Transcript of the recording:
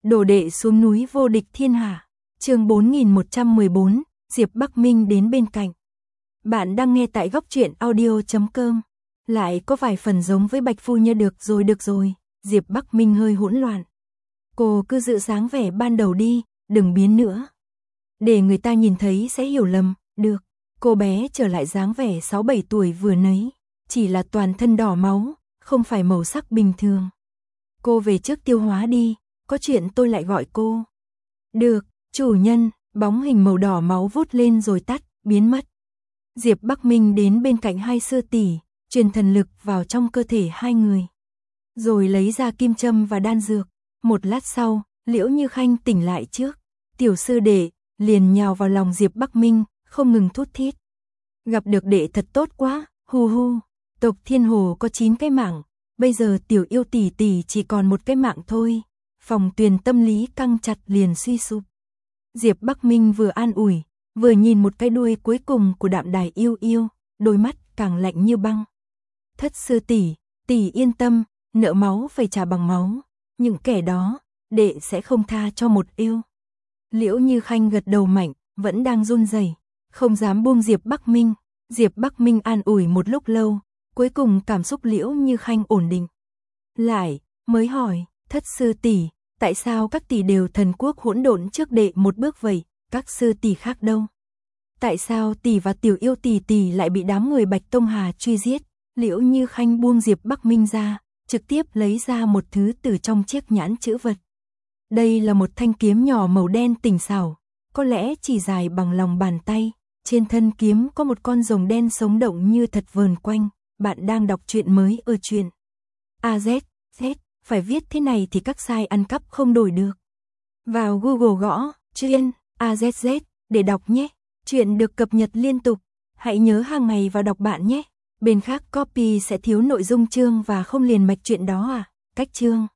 Đồ đệ xuống núi vô địch thiên hạ. Chương 4114, Diệp Bắc Minh đến bên cạnh. Bạn đang nghe tại góc truyện audio.com. Lại có vài phần giống với Bạch Phu Nhân. Được rồi, Diệp Bắc Minh hơi hỗn loạn. Cô cứ giữ dáng vẻ ban đầu đi, đừng biến nữa. Để người ta nhìn thấy sẽ hiểu lầm, được. Cô bé trở lại dáng vẻ 6-7 tuổi vừa nấy, chỉ là toàn thân đỏ máu, không phải màu sắc bình thường. Cô về trước tiêu hóa đi, có chuyện tôi lại gọi cô. Được, chủ nhân. Bóng hình màu đỏ máu vút lên rồi tắt, biến mất. Diệp Bắc Minh đến bên cạnh hai sư tỷ, truyền thần lực vào trong cơ thể hai người. Rồi lấy ra kim châm và đan dược. Một lát sau, Liễu Như Khanh tỉnh lại trước. Tiểu sư đệ liền nhào vào lòng Diệp Bắc Minh, không ngừng thút thít. Gặp được đệ thật tốt quá, hu hu. Tộc Thiên Hồ có 9 cái mạng, bây giờ tiểu yêu tỷ tỷ chỉ còn 1 cái mạng thôi. Phòng Tuyền tâm lý căng chặt liền suy sụp. Diệp Bắc Minh vừa an ủi, vừa nhìn một cái đuôi cuối cùng của Đạm Đài yêu yêu, đôi mắt càng lạnh như băng. Thất sư tỷ, tỷ yên tâm, nợ máu phải trả bằng máu, những kẻ đó, đệ sẽ không tha cho một yêu. Liễu Như Khanh gật đầu mạnh, vẫn đang run rẩy, không dám buông Diệp Bắc Minh. Diệp Bắc Minh an ủi một lúc lâu, cuối cùng cảm xúc Liễu Như Khanh ổn định. Lại, mới hỏi, thất sư tỷ, tại sao các tỷ đều thần quốc hỗn độn trước đệ một bước vậy, các sư tỷ khác đâu? Tại sao tỷ và tiểu yêu tỷ lại bị đám người Bạch Tông Hà truy giết? Liễu Như Khanh buông Diệp Bắc Minh ra, trực tiếp lấy ra một thứ từ trong chiếc nhẫn chữ vật. Đây là một thanh kiếm nhỏ màu đen tinh xảo, có lẽ chỉ dài bằng lòng bàn tay. Trên thân kiếm có một con rồng đen sống động như thật vờn quanh. Bạn đang đọc truyện mới ở truyện AZ, phải viết thế này thì các site ăn cắp không đổi được. Vào Google gõ truyện AZZ để đọc nhé. Truyện được cập nhật liên tục, hãy nhớ hàng ngày vào đọc bạn nhé. Bên khác copy sẽ thiếu nội dung chương và không liền mạch truyện đó à? Cách chương